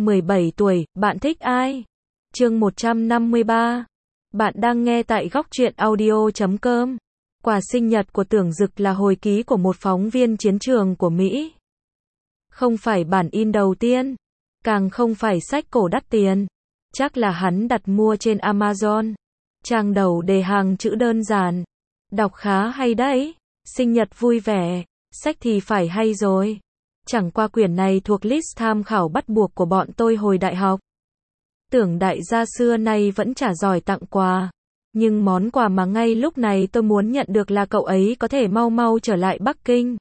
17 tuổi, bạn thích ai? Chương 153. Bạn đang nghe tại goctruyện audio.com. Quà sinh nhật của Tưởng Dực là hồi ký của một phóng viên chiến trường của Mỹ. Không phải bản in đầu tiên, càng không phải sách cổ đắt tiền. Chắc là hắn đặt mua trên Amazon. Trang đầu đề hàng chữ đơn giản. Đọc khá hay đấy. Sinh nhật vui vẻ. Sách thì phải hay rồi. Chẳng qua quyển này thuộc list tham khảo bắt buộc của bọn tôi hồi đại học. Tưởng đại gia xưa nay vẫn chả giỏi tặng quà. Nhưng món quà mà ngay lúc này tôi muốn nhận được là cậu ấy có thể mau mau trở lại Bắc Kinh.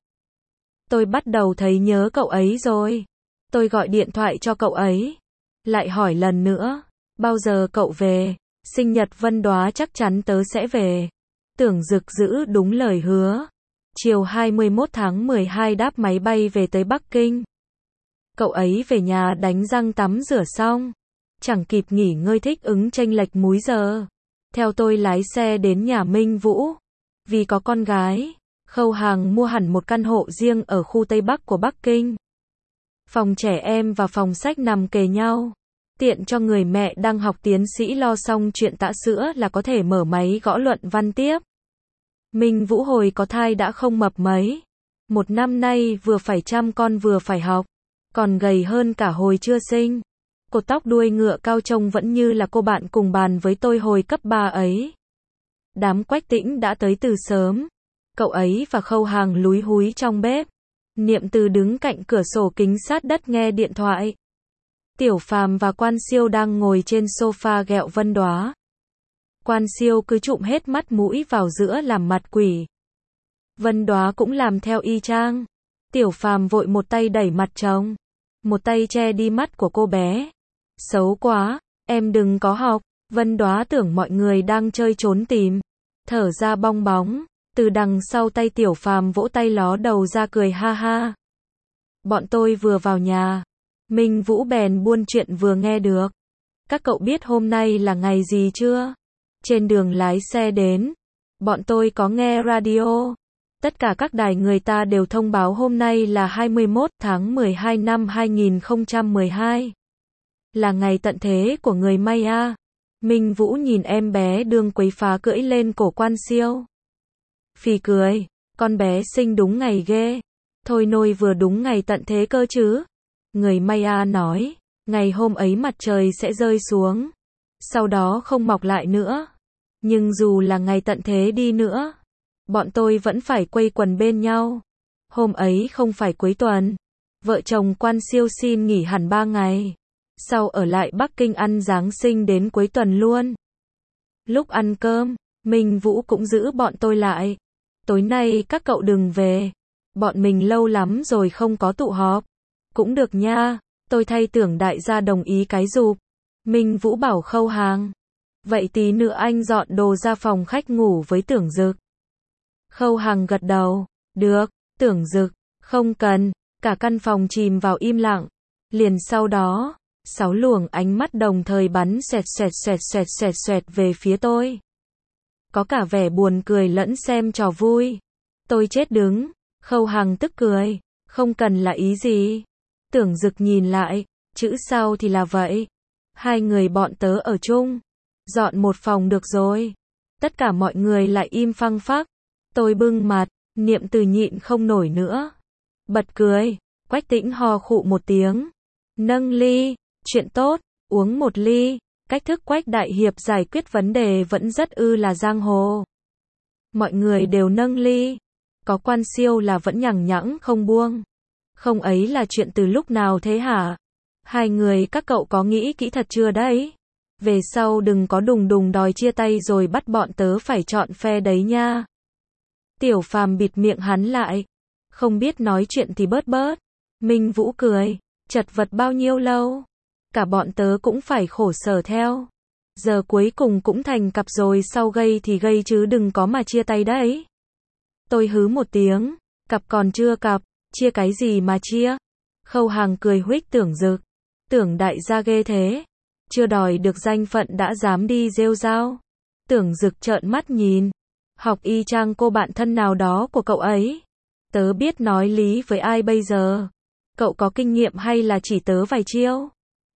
Tôi bắt đầu thấy nhớ cậu ấy rồi. Tôi gọi điện thoại cho cậu ấy. Lại hỏi lần nữa. Bao giờ cậu về? Sinh nhật Vân Đoá chắc chắn tớ sẽ về. Tưởng Dực giữ đúng lời hứa. Chiều 21 tháng 12 đáp máy bay về tới Bắc Kinh. Cậu ấy về nhà đánh răng tắm rửa xong. Chẳng kịp nghỉ ngơi thích ứng chênh lệch múi giờ. Theo tôi lái xe đến nhà Minh Vũ. Vì có con gái, Khâu Hàng mua hẳn một căn hộ riêng ở khu Tây Bắc của Bắc Kinh. Phòng trẻ em và phòng sách nằm kề nhau. Tiện cho người mẹ đang học tiến sĩ lo xong chuyện tã sữa là có thể mở máy gõ luận văn tiếp. Minh Vũ hồi có thai đã không mập mấy. Một năm nay vừa phải chăm con vừa phải học. Còn gầy hơn cả hồi chưa sinh. Cột tóc đuôi ngựa cao trông vẫn như là cô bạn cùng bàn với tôi hồi cấp 3 ấy. Đám Quách Tĩnh đã tới từ sớm. Cậu ấy và Khâu Hàng lúi húi trong bếp. Niệm Từ đứng cạnh cửa sổ kính sát đất nghe điện thoại. Tiểu Phàm và Quan Siêu đang ngồi trên sofa ghẹo Vân Đoá. Quan Siêu cứ trụm hết mắt mũi vào giữa làm mặt quỷ. Vân Đoá cũng làm theo y chang. Tiểu Phàm vội một tay đẩy mặt chồng, một tay che đi mắt của cô bé. Xấu quá, em đừng có học. Vân Đoá tưởng mọi người đang chơi trốn tìm. Thở ra bong bóng. Từ đằng sau tay Tiểu Phàm vỗ tay ló đầu ra cười ha ha. Bọn tôi vừa vào nhà. Minh Vũ bèn buôn chuyện vừa nghe được. Các cậu biết hôm nay là ngày gì chưa? Trên đường lái xe đến, bọn tôi có nghe radio. Tất cả các đài người ta đều thông báo hôm nay là 21 tháng 12 năm 2012. Là ngày tận thế của người Maya. Minh Vũ nhìn em bé đương quấy phá cưỡi lên cổ Quan Siêu. Phì cười, con bé sinh đúng ngày ghê. Thôi nôi vừa đúng ngày tận thế cơ chứ. Người Maya nói, ngày hôm ấy mặt trời sẽ rơi xuống. Sau đó không mọc lại nữa. Nhưng dù là ngày tận thế đi nữa, bọn tôi vẫn phải quây quần bên nhau. Hôm ấy không phải cuối tuần. Vợ chồng Quan Siêu xin nghỉ hẳn 3 ngày. Sau ở lại Bắc Kinh ăn Giáng sinh đến cuối tuần luôn. Lúc ăn cơm, Minh Vũ cũng giữ bọn tôi lại. Tối nay các cậu đừng về. Bọn mình lâu lắm rồi không có tụ họp. Cũng được nha. Tôi thay Tưởng đại gia đồng ý cái giùm. Minh Vũ bảo Khâu Hàng. Vậy tí nữa anh dọn đồ ra phòng khách ngủ với Tưởng Dực. Khâu Hàng gật đầu. Được, Tưởng Dực. Không cần. Cả căn phòng chìm vào im lặng. Liền sau đó, 6 luồng ánh mắt đồng thời bắn xoẹt xoẹt xoẹt xoẹt xoẹt xoẹt về phía tôi. Có cả vẻ buồn cười lẫn xem trò vui. Tôi chết đứng. Khâu Hàng tức cười. Không cần là ý gì? Tưởng Dực nhìn lại. Chữ sau thì là vậy. Hai người bọn tớ ở chung. Dọn một phòng được rồi. Tất cả mọi người lại im phăng phắc. Tôi bưng mặt. Niệm Từ nhịn không nổi nữa. Bật cười. Quách Tĩnh ho khụ một tiếng. Nâng ly. Chuyện tốt. Uống một ly. Cách thức Quách đại hiệp giải quyết vấn đề vẫn rất là giang hồ. Mọi người đều nâng ly. Có Quan Siêu là vẫn nhằng nhẵng không buông. Không ấy là chuyện từ lúc nào thế hả? Hai người các cậu có nghĩ kỹ thật chưa đấy? Về sau đừng có đùng đùng đòi chia tay rồi bắt bọn tớ phải chọn phe đấy nha. Tiểu Phàm bịt miệng hắn lại. Không biết nói chuyện thì bớt bớt. Minh Vũ cười. Chật vật bao nhiêu lâu? Cả bọn tớ cũng phải khổ sở theo. Giờ cuối cùng cũng thành cặp rồi, sau gây thì gây chứ đừng có mà chia tay đấy. Tôi hứ một tiếng. Cặp còn chưa cặp. Chia cái gì mà chia? Khâu Hàng cười huých Tưởng Dực. Tưởng đại gia ghê thế. Chưa đòi được danh phận đã dám đi rêu rao. Tưởng Dực trợn mắt nhìn. Học y chang cô bạn thân nào đó của cậu ấy. Tớ biết nói lý với ai bây giờ? Cậu có kinh nghiệm hay là chỉ tớ vài chiêu?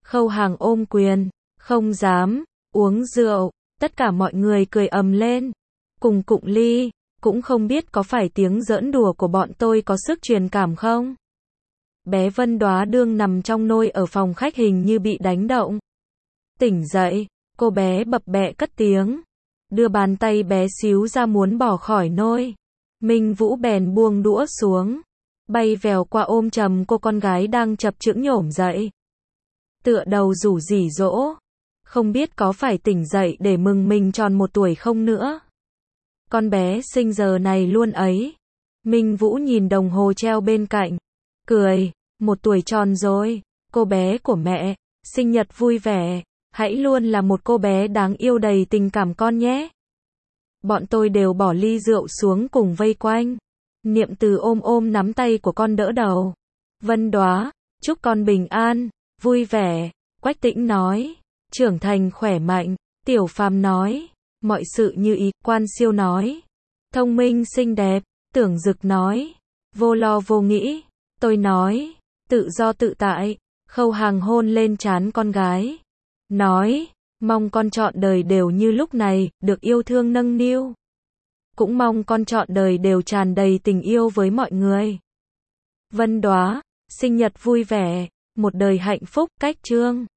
Khâu Hàng ôm quyền, không dám, uống rượu, tất cả mọi người cười ầm lên. Cùng cụng ly, cũng không biết có phải tiếng giỡn đùa của bọn tôi có sức truyền cảm không? Bé Vân Đóa đương nằm trong nôi ở phòng khách hình như bị đánh động. Tỉnh dậy, cô bé bập bẹ cất tiếng, đưa bàn tay bé xíu ra muốn bỏ khỏi nôi. Minh Vũ bèn buông đũa xuống, bay vèo qua ôm chầm cô con gái đang chập chững nhổm dậy. Tựa đầu rủ rỉ dỗ, không biết có phải tỉnh dậy để mừng mình tròn 1 tuổi không nữa. Con bé sinh giờ này luôn ấy. Minh Vũ nhìn đồng hồ treo bên cạnh, cười, 1 tuổi tròn rồi, cô bé của mẹ, sinh nhật vui vẻ, hãy luôn là một cô bé đáng yêu đầy tình cảm con nhé. Bọn tôi đều bỏ ly rượu xuống cùng vây quanh. Niệm Từ ôm nắm tay của con đỡ đầu. Vân Đóa, chúc con bình an, vui vẻ. Quách Tĩnh nói, trưởng thành khỏe mạnh. Tiểu Phàm nói, mọi sự như ý. Quan Siêu nói, thông minh xinh đẹp. Tưởng Dực nói, vô lo vô nghĩ. Tôi nói, tự do tự tại. Khâu Hàng hôn lên trán con gái, nói, mong con trọn đời đều như lúc này, được yêu thương nâng niu. Cũng mong con trọn đời đều tràn đầy tình yêu với mọi người. Vân Đóa, sinh nhật vui vẻ, một đời hạnh phúc. Cách chương